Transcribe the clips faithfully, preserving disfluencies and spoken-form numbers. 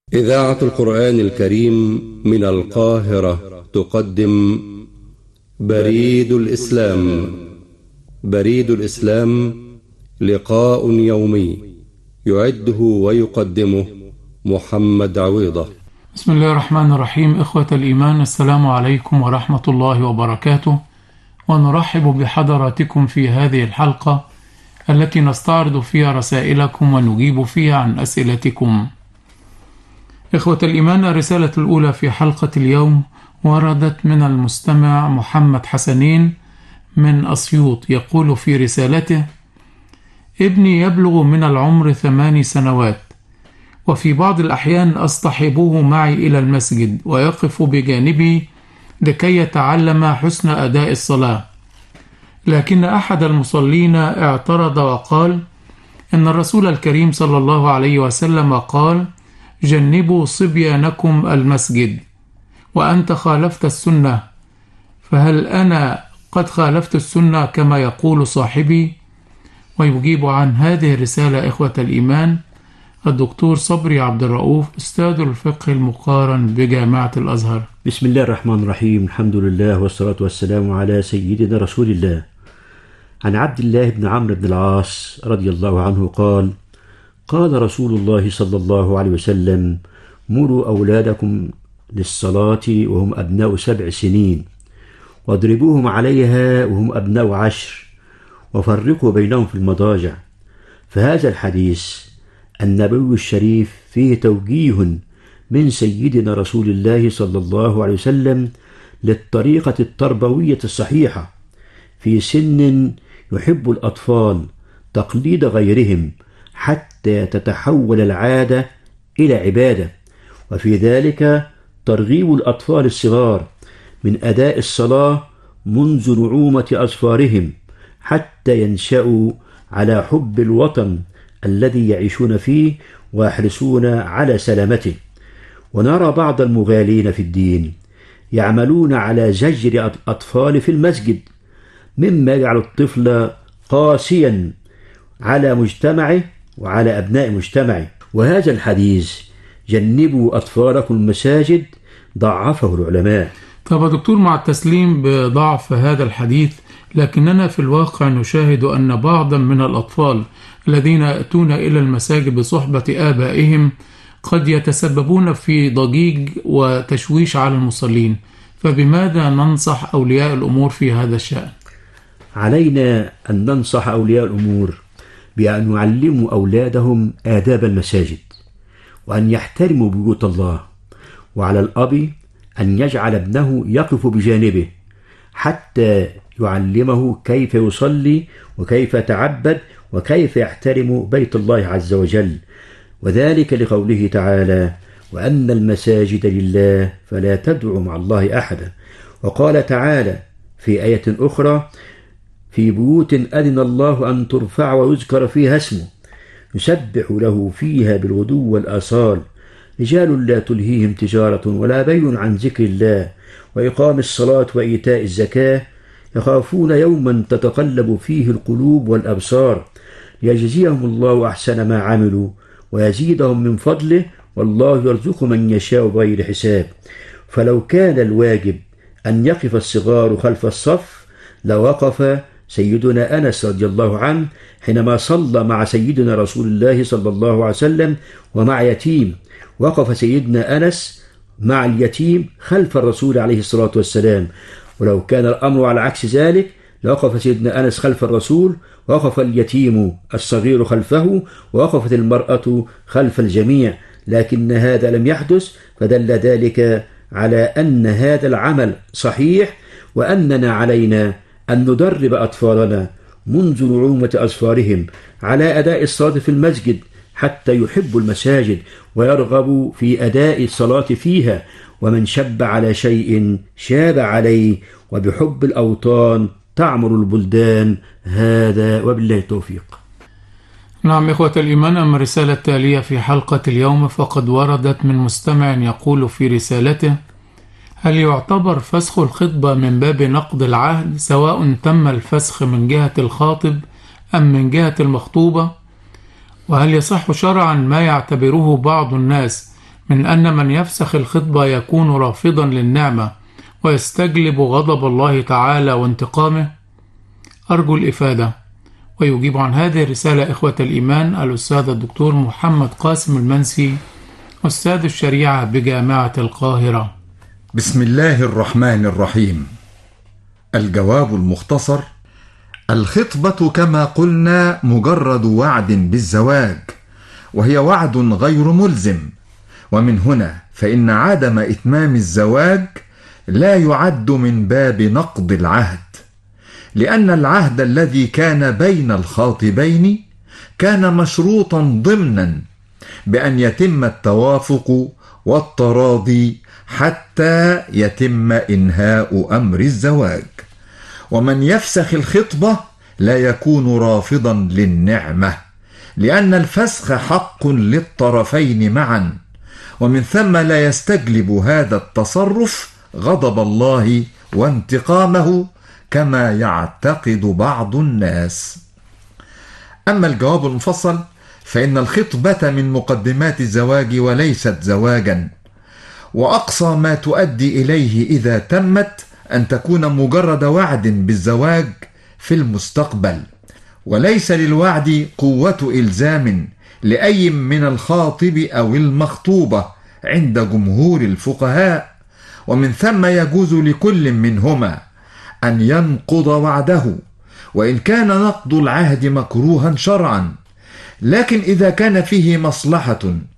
إذاعة القرآن الكريم من القاهرة تقدم بريد الإسلام. بريد الإسلام لقاء يومي يعده ويقدمه محمد عويضة. بسم الله الرحمن الرحيم. إخوة الإيمان، السلام عليكم ورحمة الله وبركاته، ونرحب بحضراتكم في هذه الحلقة التي نستعرض فيها رسائلكم ونجيب فيها عن أسئلتكم. إخوة الإيمان، الرسالة الأولى في حلقة اليوم وردت من المستمع محمد حسنين من أسيوط. يقول في رسالته: ابني يبلغ من العمر ثماني سنوات، وفي بعض الأحيان أصطحبه معي إلى المسجد ويقف بجانبي لكي يتعلم حسن أداء الصلاة، لكن أحد المصلين اعترض وقال إن الرسول الكريم صلى الله عليه وسلم قال: جنبوا صبيانكم المسجد، وأنت خالفت السنة، فهل أنا قد خالفت السنة كما يقول صاحبي؟ ويجيب عن هذه الرسالة إخوة الإيمان الدكتور صبري عبد الرؤوف، أستاذ الفقه المقارن بجامعة الأزهر. بسم الله الرحمن الرحيم، الحمد لله والصلاة والسلام على سيدنا رسول الله. عن عبد الله بن عمرو بن العاص رضي الله عنه قال: قال رسول الله صلى الله عليه وسلم: مروا أولادكم للصلاة وهم أبناء سبع سنين، واضربوهم عليها وهم أبناء عشر، وفرقوا بينهم في المضاجع. فهذا الحديث النبوي الشريف فيه توجيه من سيدنا رسول الله صلى الله عليه وسلم للطريقة التربوية الصحيحة في سن يحب الأطفال تقليد غيرهم حتى تتحول العادة إلى عبادة، وفي ذلك ترغيب الأطفال الصغار من أداء الصلاة منذ نعومة أظفارهم حتى ينشأوا على حب الوطن الذي يعيشون فيه ويحرصون على سلامته. ونرى بعض المغالين في الدين يعملون على زجر الأطفال في المسجد، مما يجعل الطفل قاسيا على مجتمعه وعلى أبناء مجتمعه. وهذا الحديث جنبوا أطفالكم المساجد ضعفه العلماء. طب دكتور، مع التسليم بضعف هذا الحديث، لكننا في الواقع نشاهد أن بعضا من الأطفال الذين يأتون إلى المساجد بصحبة آبائهم قد يتسببون في ضجيج وتشويش على المصلين، فبماذا ننصح أولياء الأمور في هذا الشأن؟ علينا أن ننصح أولياء الأمور بأن يعلموا أولادهم آداب المساجد، وأن يحترموا بيوت الله، وعلى الأب أن يجعل ابنه يقف بجانبه حتى يعلمه كيف يصلي وكيف يتعبد وكيف يحترم بيت الله عز وجل، وذلك لقوله تعالى: وأن المساجد لله فلا تدعوا مع الله أحدا. وقال تعالى في آية أخرى: في بيوت أذن الله أن ترفع ويذكر فيها اسمه يسبح له فيها بالغدو والآصال رجال لا تلهيهم تجارة ولا بيع عن ذكر الله وإقام الصلاة وإيتاء الزكاة يخافون يوما تتقلب فيه القلوب والأبصار ليجزيهم الله أحسن ما عملوا ويزيدهم من فضله والله يرزق من يشاء بغير حساب. فلو كان الواجب أن يقف الصغار خلف الصف لوقف سيدنا أنس رضي الله عنه حينما صلى مع سيدنا رسول الله صلى الله عليه وسلم ومع يتيم، وقف سيدنا أنس مع اليتيم خلف الرسول عليه الصلاة والسلام. ولو كان الأمر على عكس ذلك لوقف سيدنا أنس خلف الرسول، وقف اليتيم الصغير خلفه، ووقفت المرأة خلف الجميع، لكن هذا لم يحدث، فدل ذلك على أن هذا العمل صحيح، وأننا علينا أن ندرب أطفالنا منذ نعومة أظفارهم على أداء الصلاة في المسجد حتى يحبوا المساجد ويرغبوا في أداء الصلاة فيها. ومن شب على شيء شاب عليه، وبحب الأوطان تعمر البلدان. هذا وبالله التوفيق. نعم إخوة الإيمان، أما الرسالة التالية في حلقة اليوم فقد وردت من مستمع يقول في رسالته: هل يعتبر فسخ الخطبة من باب نقض العهد سواء تم الفسخ من جهة الخاطب أم من جهة المخطوبة؟ وهل يصح شرعا ما يعتبره بعض الناس من أن من يفسخ الخطبة يكون رافضا للنعمة ويستجلب غضب الله تعالى وانتقامه؟ أرجو الإفادة. ويجيب عن هذه الرسالة إخوة الإيمان الأستاذ الدكتور محمد قاسم المنسي، أستاذ الشريعة بجامعة القاهرة. بسم الله الرحمن الرحيم. الجواب المختصر: الخطبة كما قلنا مجرد وعد بالزواج، وهي وعد غير ملزم، ومن هنا فإن عدم إتمام الزواج لا يعد من باب نقض العهد، لأن العهد الذي كان بين الخاطبين كان مشروطا ضمنا بأن يتم التوافق والتراضي حتى يتم إنهاء أمر الزواج. ومن يفسخ الخطبة لا يكون رافضا للنعمة، لأن الفسخ حق للطرفين معا، ومن ثم لا يستجلب هذا التصرف غضب الله وانتقامه كما يعتقد بعض الناس. أما الجواب المفصل فإن الخطبة من مقدمات الزواج وليست زواجا، وأقصى ما تؤدي إليه إذا تمت أن تكون مجرد وعد بالزواج في المستقبل، وليس للوعد قوة إلزام لأي من الخاطب أو المخطوبة عند جمهور الفقهاء، ومن ثم يجوز لكل منهما أن ينقض وعده، وإن كان نقض العهد مكروها شرعا، لكن إذا كان فيه مصلحة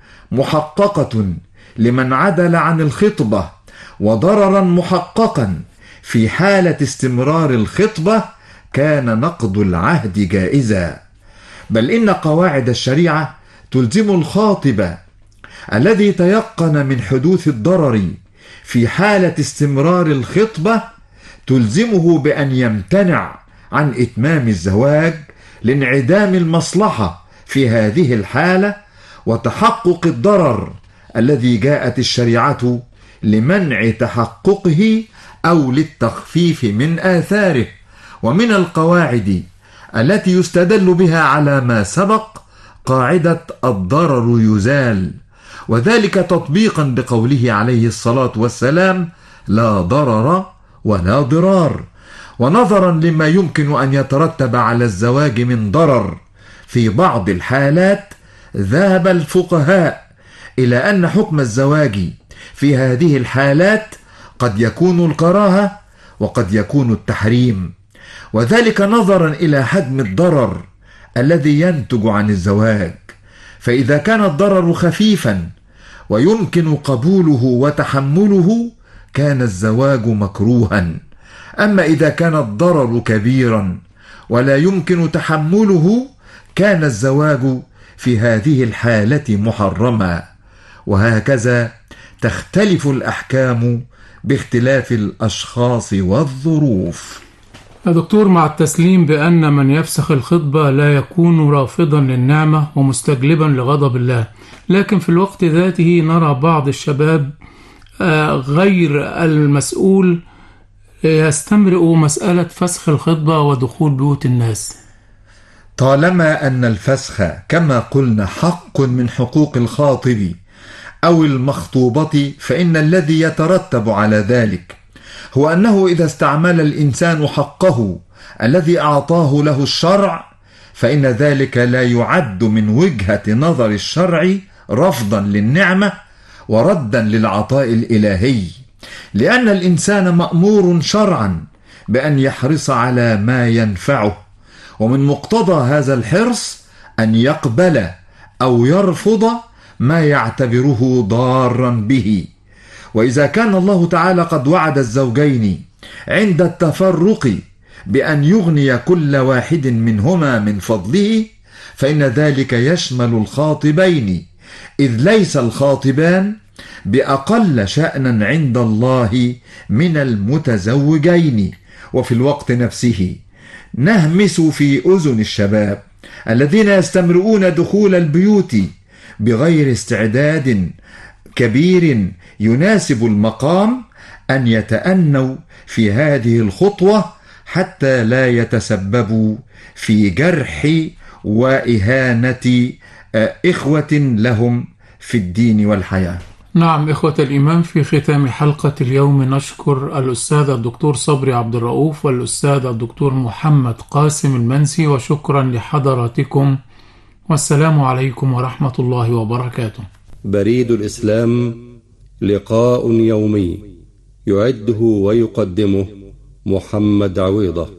محققة لمن عدل عن الخطبة وضررا محققا في حالة استمرار الخطبة كان نقض العهد جائزا. بل إن قواعد الشريعة تلزم الخاطب الذي تيقن من حدوث الضرر في حالة استمرار الخطبة تلزمه بأن يمتنع عن إتمام الزواج لانعدام المصلحة في هذه الحالة وتحقق الضرر الذي جاءت الشريعة لمنع تحققه أو للتخفيف من آثاره. ومن القواعد التي يستدل بها على ما سبق قاعدة الضرر يزال، وذلك تطبيقا بقوله عليه الصلاة والسلام: لا ضرر ولا ضرار. ونظرا لما يمكن أن يترتب على الزواج من ضرر في بعض الحالات، ذهب الفقهاء إلى أن حكم الزواج في هذه الحالات قد يكون الكراهة وقد يكون التحريم، وذلك نظرا إلى حجم الضرر الذي ينتج عن الزواج. فإذا كان الضرر خفيفا ويمكن قبوله وتحمله كان الزواج مكروها، أما إذا كان الضرر كبيرا ولا يمكن تحمله كان الزواج في هذه الحالة محرما. وهكذا تختلف الأحكام باختلاف الأشخاص والظروف. يا دكتور، مع التسليم بأن من يفسخ الخطبة لا يكون رافضا للنعمة ومستجلبا لغضب الله، لكن في الوقت ذاته نرى بعض الشباب غير المسؤول يستمرئ مسألة فسخ الخطبة ودخول بيوت الناس. طالما أن الفسخ كما قلنا حق من حقوق الخاطب أو المخطوبة، فإن الذي يترتب على ذلك هو أنه إذا استعمل الإنسان حقه الذي أعطاه له الشرع فإن ذلك لا يعد من وجهة نظر الشرع رفضا للنعمة وردا للعطاء الإلهي، لأن الإنسان مأمور شرعا بأن يحرص على ما ينفعه، ومن مقتضى هذا الحرص أن يقبل أو يرفض ما يعتبره ضارا به. وإذا كان الله تعالى قد وعد الزوجين عند التفرق بأن يغني كل واحد منهما من فضله فإن ذلك يشمل الخاطبين، إذ ليس الخاطبان بأقل شأنا عند الله من المتزوجين. وفي الوقت نفسه نهمس في أذن الشباب الذين يستمرؤون دخول البيوت بغير استعداد كبير يناسب المقام أن يتأنوا في هذه الخطوة حتى لا يتسببوا في جرح وإهانة إخوة لهم في الدين والحياة. نعم إخوة الإيمان، في ختام حلقة اليوم نشكر الأستاذ الدكتور صبري عبد الرؤوف والأستاذ الدكتور محمد قاسم المنسي، وشكرا لحضراتكم، والسلام عليكم ورحمة الله وبركاته. بريد الإسلام، لقاء يومي يعده ويقدمه محمد عويضة.